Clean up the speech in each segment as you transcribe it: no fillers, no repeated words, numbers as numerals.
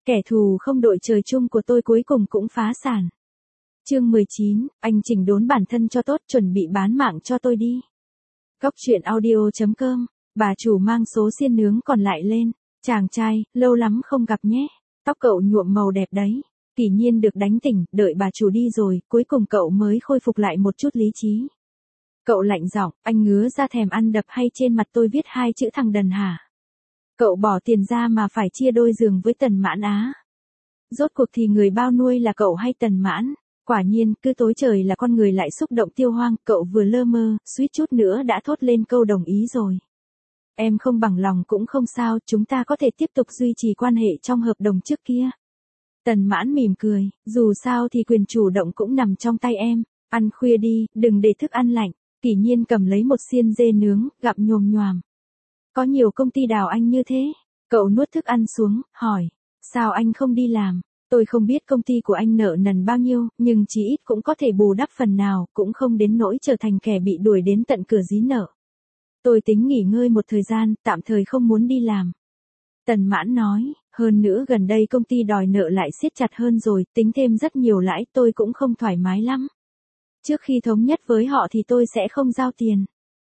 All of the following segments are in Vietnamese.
Kẻ thù không đội trời chung của tôi cuối cùng cũng phá sản. Chương 19, anh chỉnh đốn bản thân cho tốt, chuẩn bị bán mạng cho tôi đi. Góc truyện audio.com, bà chủ mang số xiên nướng còn lại lên. Chàng trai, lâu lắm không gặp nhé. Tóc cậu nhuộm màu đẹp đấy. Kỷ Nhiên được đánh tỉnh, đợi bà chủ đi rồi, cuối cùng cậu mới khôi phục lại một chút lý trí. Cậu lạnh giọng, anh ngứa ra thèm ăn đập hay trên mặt tôi viết 2 chữ thằng đần hả? Cậu bỏ tiền ra mà phải chia đôi giường với Tần Mãn á. Rốt cuộc thì người bao nuôi là cậu hay Tần Mãn? Quả nhiên, cứ tối trời là con người lại xúc động tiêu hoang, cậu vừa lơ mơ, suýt chút nữa đã thốt lên câu đồng ý rồi. Em không bằng lòng cũng không sao, chúng ta có thể tiếp tục duy trì quan hệ trong hợp đồng trước kia. Tần Mãn mỉm cười, dù sao thì quyền chủ động cũng nằm trong tay em, ăn khuya đi, đừng để thức ăn lạnh. Kỷ Nhiên cầm lấy một xiên dê nướng, gặm nhồm nhoàm. Có nhiều công ty đào anh như thế. Cậu nuốt thức ăn xuống, hỏi, sao anh không đi làm? Tôi không biết công ty của anh nợ nần bao nhiêu, nhưng chí ít cũng có thể bù đắp phần nào, cũng không đến nỗi trở thành kẻ bị đuổi đến tận cửa dí nợ. Tôi tính nghỉ ngơi một thời gian, tạm thời không muốn đi làm. Tần Mãn nói, hơn nữa gần đây công ty đòi nợ lại siết chặt hơn rồi, tính thêm rất nhiều lãi, tôi cũng không thoải mái lắm. Trước khi thống nhất với họ thì tôi sẽ không giao tiền.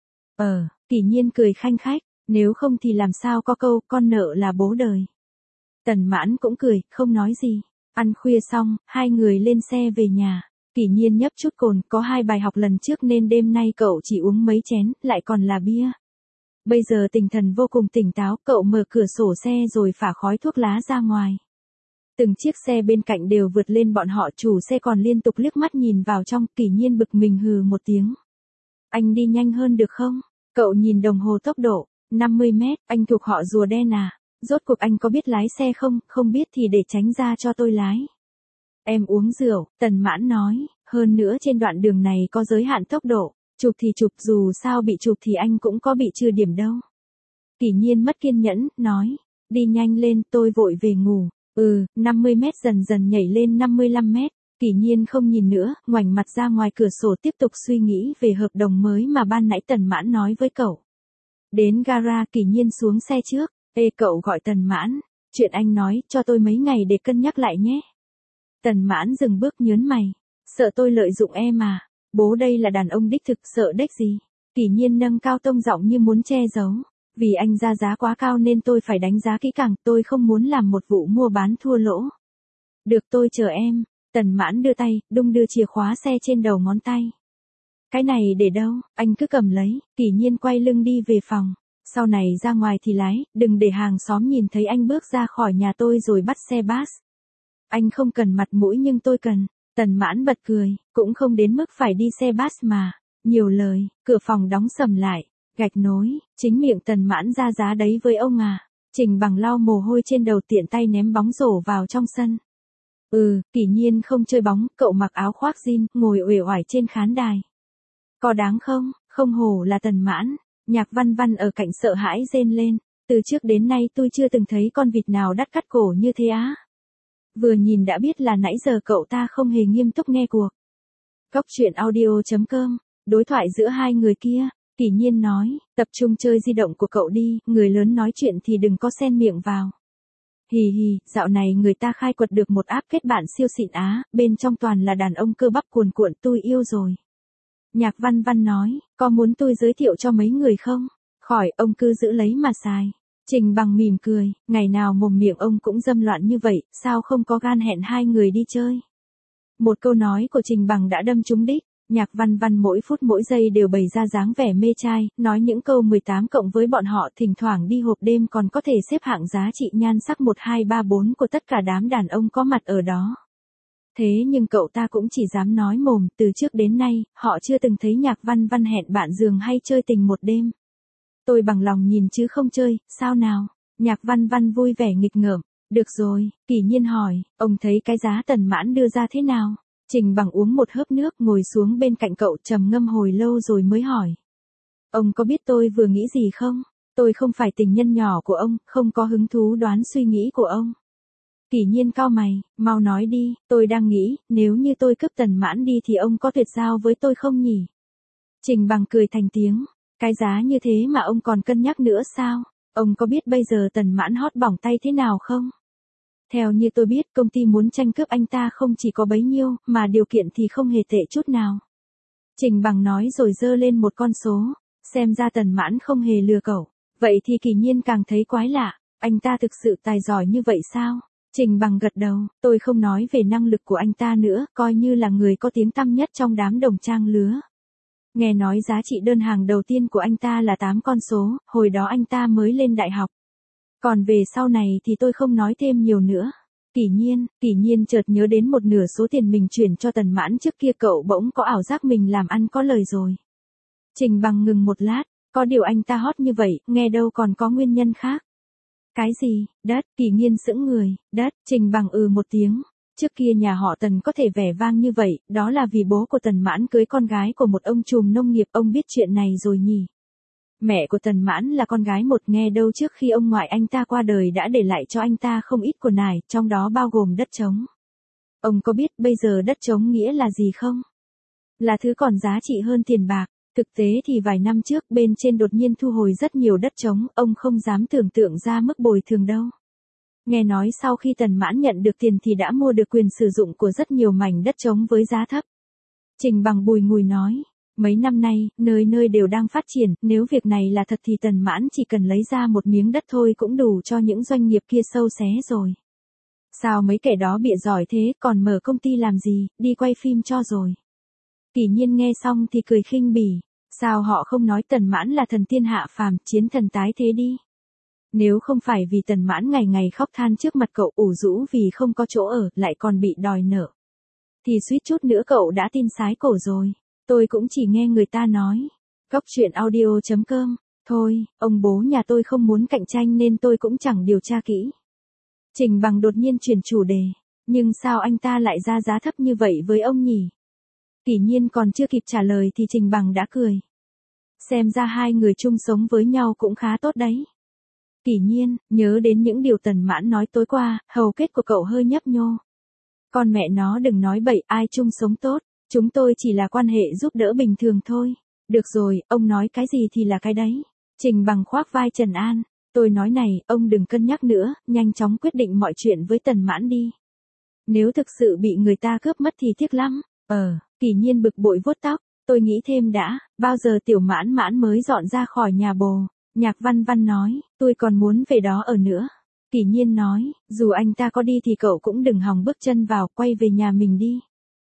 Kỷ Nhiên cười khanh khách, nếu không thì làm sao có câu con nợ là bố đời. Tần Mãn cũng cười, không nói gì. Ăn khuya xong, hai người lên xe về nhà. Kỷ Nhiên nhấp chút cồn, có 2 bài học lần trước nên đêm nay cậu chỉ uống mấy chén, lại còn là bia. Bây giờ tinh thần vô cùng tỉnh táo, cậu mở cửa sổ xe rồi phả khói thuốc lá ra ngoài. Từng chiếc xe bên cạnh đều vượt lên bọn họ, chủ xe còn liên tục liếc mắt nhìn vào trong. Kỷ Nhiên bực mình hừ một tiếng. Anh đi nhanh hơn được không? Cậu nhìn đồng hồ tốc độ, 50 mét, anh thuộc họ rùa đen à? Rốt cuộc anh có biết lái xe không? Không biết thì để tránh ra cho tôi lái. Em uống rượu, Tần Mãn nói, hơn nữa trên đoạn đường này có giới hạn tốc độ, chụp thì chụp, dù sao bị chụp thì anh cũng có bị trừ điểm đâu. Kỷ Nhiên mất kiên nhẫn, nói, đi nhanh lên, tôi vội về ngủ. 50 mét dần dần nhảy lên 55 mét, Kỷ Nhiên không nhìn nữa, ngoảnh mặt ra ngoài cửa sổ tiếp tục suy nghĩ về hợp đồng mới mà ban nãy Tần Mãn nói với cậu. Đến gara, Kỷ Nhiên xuống xe trước. Cậu gọi Tần Mãn, chuyện anh nói, cho tôi mấy ngày để cân nhắc lại nhé. Tần Mãn dừng bước nhớn mày, sợ tôi lợi dụng em à? Bố đây là đàn ông đích thực, sợ đếch gì? Kỷ Nhiên nâng cao tông giọng như muốn che giấu. Vì anh ra giá quá cao nên tôi phải đánh giá kỹ càng, tôi không muốn làm một vụ mua bán thua lỗ. Được, tôi chờ em. Tần Mãn đưa tay, đung đưa chìa khóa xe trên đầu ngón tay. Cái này để đâu, anh cứ cầm lấy. Kỷ Nhiên quay lưng đi về phòng. Sau này ra ngoài thì lái, đừng để hàng xóm nhìn thấy anh bước ra khỏi nhà tôi rồi bắt xe bus. Anh không cần mặt mũi nhưng tôi cần. Tần Mãn bật cười, cũng không đến mức phải đi xe bus mà. Nhiều lời, cửa phòng đóng sầm lại, gạch nối, chính miệng Tần Mãn ra giá đấy với ông à. Trình Bằng lau mồ hôi trên đầu, tiện tay ném bóng rổ vào trong sân. Kỷ Nhiên không chơi bóng, cậu mặc áo khoác jean, ngồi uể oải trên khán đài. Có đáng không? Không hổ là Tần Mãn. Nhạc Văn Văn ở cạnh sợ hãi rên lên, từ trước đến nay tôi chưa từng thấy con vịt nào đắt cắt cổ như thế á. Vừa nhìn đã biết là nãy giờ cậu ta không hề nghiêm túc nghe cuộc. Góc truyện audio.com, đối thoại giữa hai người kia, Kỷ Nhiên nói, tập trung chơi di động của cậu đi, người lớn nói chuyện thì đừng có xen miệng vào. Hì hì, dạo này người ta khai quật được một app kết bạn siêu xịn á, bên trong toàn là đàn ông cơ bắp cuồn cuộn, tôi yêu rồi. Nhạc Văn Văn nói, có muốn tôi giới thiệu cho mấy người không? Khỏi, ông cứ giữ lấy mà xài. Trình Bằng mỉm cười, ngày nào mồm miệng ông cũng dâm loạn như vậy, sao không có gan hẹn 2 người đi chơi? Một câu nói của Trình Bằng đã đâm trúng đích. Nhạc Văn Văn mỗi phút mỗi giây đều bày ra dáng vẻ mê trai, nói những câu 18 cộng với bọn họ, thỉnh thoảng đi hộp đêm còn có thể xếp hạng giá trị nhan sắc 1 2 3 4 của tất cả đám đàn ông có mặt ở đó. Thế nhưng cậu ta cũng chỉ dám nói mồm, từ trước đến nay, họ chưa từng thấy Nhạc Văn Văn hẹn bạn giường hay chơi tình một đêm. Tôi bằng lòng nhìn chứ không chơi, sao nào? Nhạc Văn Văn vui vẻ nghịch ngợm. Được rồi, Kỷ Nhiên hỏi, ông thấy cái giá Tần Mãn đưa ra thế nào? Trình Bằng uống một hớp nước, ngồi xuống bên cạnh cậu, trầm ngâm hồi lâu rồi mới hỏi. Ông có biết tôi vừa nghĩ gì không? Tôi không phải tình nhân nhỏ của ông, không có hứng thú đoán suy nghĩ của ông. Kỷ Nhiên cau mày, mau nói đi, tôi đang nghĩ, nếu như tôi cướp Tần Mãn đi thì ông có tuyệt giao với tôi không nhỉ? Trình Bằng cười thành tiếng, cái giá như thế mà ông còn cân nhắc nữa sao? Ông có biết bây giờ Tần Mãn hot bỏng tay thế nào không? Theo như tôi biết công ty muốn tranh cướp anh ta không chỉ có bấy nhiêu, mà điều kiện thì không hề tệ chút nào. Trình Bằng nói rồi giơ lên một con số, xem ra Tần Mãn không hề lừa cậu. Vậy thì Kỳ Nhiên càng thấy quái lạ, anh ta thực sự tài giỏi như vậy sao? Trình Bằng gật đầu, tôi không nói về năng lực của anh ta nữa, coi như là người có tiếng tăm nhất trong đám đồng trang lứa. Nghe nói giá trị đơn hàng đầu tiên của anh ta là 8 con số, hồi đó anh ta mới lên đại học. Còn về sau này thì tôi không nói thêm nhiều nữa. Kỳ nhiên chợt nhớ đến một nửa số tiền mình chuyển cho Tần Mãn trước kia, cậu bỗng có ảo giác mình làm ăn có lời rồi. Trình Bằng ngừng một lát, có điều anh ta hot như vậy, nghe đâu còn có nguyên nhân khác. Cái gì, đất, Kỳ nhiên sững người, đất, Trình Bằng một tiếng. Trước kia nhà họ Tần có thể vẻ vang như vậy, đó là vì bố của Tần Mãn cưới con gái của một ông trùm nông nghiệp, ông biết chuyện này rồi nhỉ. Mẹ của Tần Mãn là con gái một, nghe đâu trước khi ông ngoại anh ta qua đời đã để lại cho anh ta không ít của nải, trong đó bao gồm đất trống. Ông có biết bây giờ đất trống nghĩa là gì không? Là thứ còn giá trị hơn tiền bạc. Thực tế thì vài năm trước bên trên đột nhiên thu hồi rất nhiều đất trống, ông không dám tưởng tượng ra mức bồi thường đâu. Nghe nói sau khi Tần Mãn nhận được tiền thì đã mua được quyền sử dụng của rất nhiều mảnh đất trống với giá thấp. Trình Bằng bùi ngùi nói, mấy năm nay, nơi nơi đều đang phát triển, nếu việc này là thật thì Tần Mãn chỉ cần lấy ra một miếng đất thôi cũng đủ cho những doanh nghiệp kia xâu xé rồi. Sao mấy kẻ đó bịa giỏi thế, còn mở công ty làm gì, đi quay phim cho rồi. Kỳ nhiên nghe xong thì cười khinh bỉ, sao họ không nói Tần Mãn là thần tiên hạ phàm, chiến thần tái thế đi. Nếu không phải vì Tần Mãn ngày ngày khóc than trước mặt cậu ủ rũ vì không có chỗ ở, lại còn bị đòi nợ, thì suýt chút nữa cậu đã tin sái cổ rồi. Tôi cũng chỉ nghe người ta nói. Góc truyện audio.com. Thôi, ông bố nhà tôi không muốn cạnh tranh nên tôi cũng chẳng điều tra kỹ. Trình Bằng đột nhiên chuyển chủ đề. Nhưng sao anh ta lại ra giá thấp như vậy với ông nhỉ? Kỳ nhiên còn chưa kịp trả lời thì Trình Bằng đã cười. Xem ra hai người chung sống với nhau cũng khá tốt đấy. Kỳ nhiên, nhớ đến những điều Tần Mãn nói tối qua, hầu kết của cậu hơi nhấp nhô. Con mẹ nó đừng nói bậy, ai chung sống tốt. Chúng tôi chỉ là quan hệ giúp đỡ bình thường thôi. Được rồi, ông nói cái gì thì là cái đấy. Trình Bằng khoác vai trấn an. Tôi nói này, ông đừng cân nhắc nữa, nhanh chóng quyết định mọi chuyện với Tần Mãn đi. Nếu thực sự bị người ta cướp mất thì tiếc lắm. Kỳ nhiên bực bội vuốt tóc. Tôi nghĩ thêm đã, bao giờ Tiểu Mãn Mãn mới dọn ra khỏi nhà bồ. Nhạc Văn Văn nói, tôi còn muốn về đó ở nữa. Kỳ nhiên nói, dù anh ta có đi thì cậu cũng đừng hòng bước chân vào, quay về nhà mình đi.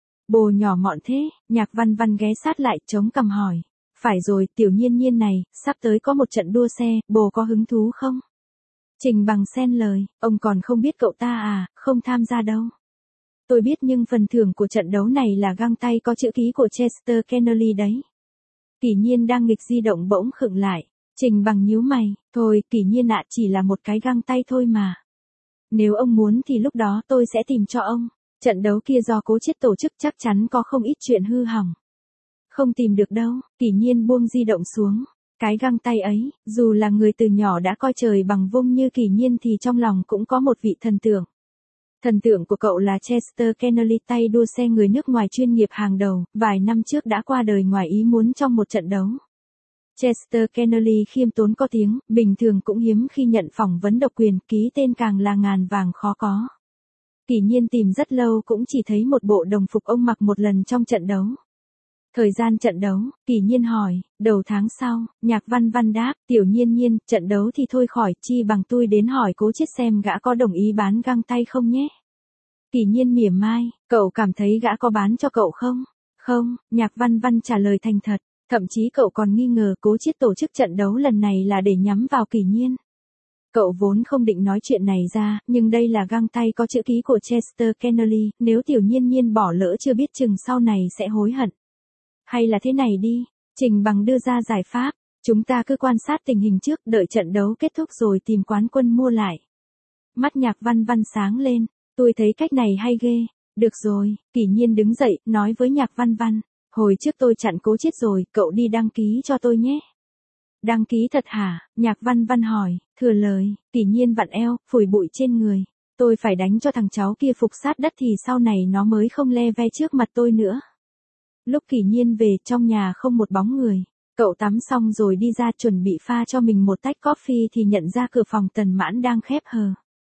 Bồ nhỏ mọn thế, Nhạc Văn Văn ghé sát lại chống cằm hỏi. Phải rồi, Tiểu Nhiên Nhiên này, sắp tới có một trận đua xe, bồ có hứng thú không? Trình Bằng xen lời, ông còn không biết cậu ta à, không tham gia đâu. Tôi biết nhưng phần thưởng của trận đấu này là găng tay có chữ ký của Chester Kennedy đấy. Kỳ nhiên đang nghịch di động bỗng khựng lại. Trình Bằng nhíu mày, thôi, Kỳ nhiên ạ, chỉ là một cái găng tay thôi mà. Nếu ông muốn thì lúc đó tôi sẽ tìm cho ông. Trận đấu kia do Cố Chiết tổ chức chắc chắn có không ít chuyện hư hỏng. Không tìm được đâu, Kỳ nhiên buông di động xuống. Cái găng tay ấy, dù là người từ nhỏ đã coi trời bằng vung như Kỳ nhiên thì trong lòng cũng có một vị thần tượng. Thần tượng của cậu là Chester Kennedy, tay đua xe người nước ngoài chuyên nghiệp hàng đầu, vài năm trước đã qua đời ngoài ý muốn trong một trận đấu. Chester Kennedy khiêm tốn có tiếng, bình thường cũng hiếm khi nhận phỏng vấn độc quyền, ký tên càng là ngàn vàng khó có. Kỳ nhiên tìm rất lâu cũng chỉ thấy một bộ đồng phục ông mặc một lần trong trận đấu. Thời gian trận đấu, Kỳ nhiên hỏi, đầu tháng sau, Nhạc Văn Văn đáp, Tiểu Nhiên Nhiên, trận đấu thì thôi khỏi, chi bằng tôi đến hỏi Cố Chiết xem gã có đồng ý bán găng tay không nhé. Kỳ nhiên mỉa mai, cậu cảm thấy gã có bán cho cậu không? Không, Nhạc Văn Văn trả lời thành thật, thậm chí cậu còn nghi ngờ Cố Chiết tổ chức trận đấu lần này là để nhắm vào Kỳ nhiên. Cậu vốn không định nói chuyện này ra, nhưng đây là găng tay có chữ ký của Chester Kennedy, nếu Tiểu Nhiên Nhiên bỏ lỡ chưa biết chừng sau này sẽ hối hận. Hay là thế này đi, Trình Bằng đưa ra giải pháp, chúng ta cứ quan sát tình hình trước, đợi trận đấu kết thúc rồi tìm quán quân mua lại. Mắt Nhạc Văn Văn sáng lên, tôi thấy cách này hay ghê. Được rồi, Kỳ nhiên đứng dậy, nói với Nhạc Văn Văn, hồi trước tôi chặn Cố Chiết rồi, cậu đi đăng ký cho tôi nhé. Đăng ký thật hả? Nhạc Văn Văn hỏi, thừa lời, Kỳ nhiên vặn eo, phủi bụi trên người. Tôi phải đánh cho thằng cháu kia phục sát đất thì sau này nó mới không le ve trước mặt tôi nữa. Lúc Kỳ nhiên về, trong nhà không một bóng người. Cậu tắm xong rồi đi ra chuẩn bị pha cho mình một tách coffee thì nhận ra cửa phòng Tần Mãn đang khép hờ.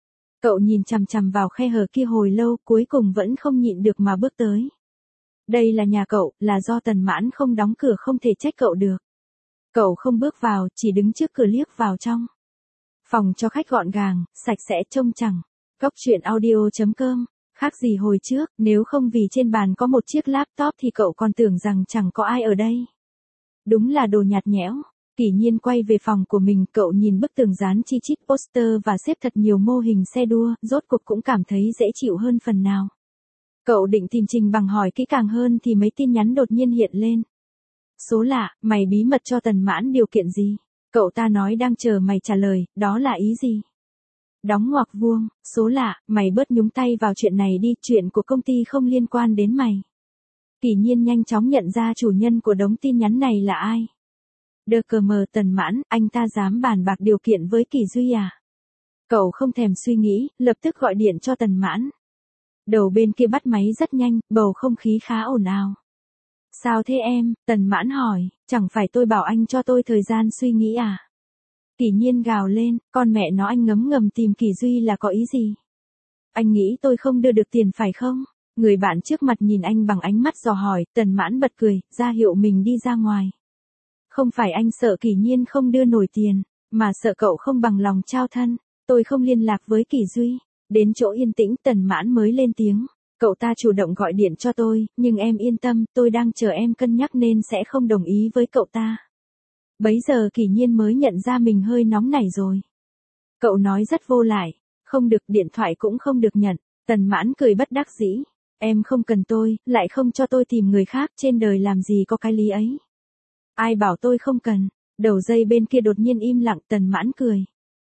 Cậu nhìn chằm chằm vào khe hở kia hồi lâu, cuối cùng vẫn không nhịn được mà bước tới. Đây là nhà cậu, là do Tần Mãn không đóng cửa không thể trách cậu được. Cậu không bước vào, chỉ đứng trước cửa liếc vào trong. Phòng cho khách gọn gàng, sạch sẽ trông chẳng. Góc truyện audio.com. Khác gì hồi trước, nếu không vì trên bàn có một chiếc laptop thì cậu còn tưởng rằng chẳng có ai ở đây. Đúng là đồ nhạt nhẽo. Kỷ Nhiên quay về phòng của mình, cậu nhìn bức tường dán chi chít poster và xếp thật nhiều mô hình xe đua, rốt cuộc cũng cảm thấy dễ chịu hơn phần nào. Cậu định tìm Trình Bằng hỏi kỹ càng hơn thì mấy tin nhắn đột nhiên hiện lên. Số lạ, mày bí mật cho Tần Mãn điều kiện gì? Cậu ta nói đang chờ mày trả lời, đó là ý gì? Đóng ngoặc vuông, số lạ, mày bớt nhúng tay vào chuyện này đi, chuyện của công ty không liên quan đến mày. Kỷ Nhiên nhanh chóng nhận ra chủ nhân của đống tin nhắn này là ai. Đờ cờ mờ Tần Mãn, anh ta dám bàn bạc điều kiện với Kỷ Duy à? Cậu không thèm suy nghĩ, lập tức gọi điện cho Tần Mãn. Đầu bên kia bắt máy rất nhanh, bầu không khí khá ồn ào. Sao thế em? Tần Mãn hỏi, chẳng phải tôi bảo anh cho tôi thời gian suy nghĩ à? Kỷ Nhiên gào lên, con mẹ nó anh ngấm ngầm tìm Kỷ Duy là có ý gì? Anh nghĩ tôi không đưa được tiền phải không? Người bạn trước mặt nhìn anh bằng ánh mắt dò hỏi, Tần Mãn bật cười, ra hiệu mình đi ra ngoài. Không phải anh sợ Kỷ Nhiên không đưa nổi tiền, mà sợ cậu không bằng lòng trao thân. Tôi không liên lạc với Kỷ Duy. Đến chỗ yên tĩnh Tần Mãn mới lên tiếng. Cậu ta chủ động gọi điện cho tôi, nhưng em yên tâm, tôi đang chờ em cân nhắc nên sẽ không đồng ý với cậu ta. Bấy giờ Kỷ Nhiên mới nhận ra mình hơi nóng nảy rồi. Cậu nói rất vô lại, không được, điện thoại cũng không được nhận. Tần Mãn cười bất đắc dĩ. Em không cần tôi, lại không cho tôi tìm người khác, trên đời làm gì có cái lý ấy. Ai bảo tôi không cần? Đầu dây bên kia đột nhiên im lặng, Tần Mãn cười.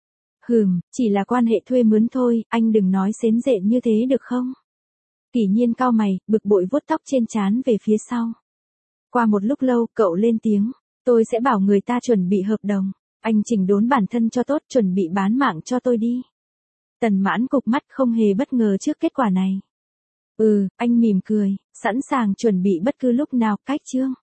Chỉ là quan hệ thuê mướn thôi, anh đừng nói xến rện như thế được không? Kỷ Nhiên cau mày, bực bội vuốt tóc trên trán về phía sau. Qua một lúc lâu, cậu lên tiếng. Tôi sẽ bảo người ta chuẩn bị hợp đồng. Anh chỉnh đốn bản thân cho tốt, chuẩn bị bán mạng cho tôi đi. Tần Mãn cụp mắt không hề bất ngờ trước kết quả này. Anh mỉm cười, sẵn sàng chuẩn bị bất cứ lúc nào, cách chương.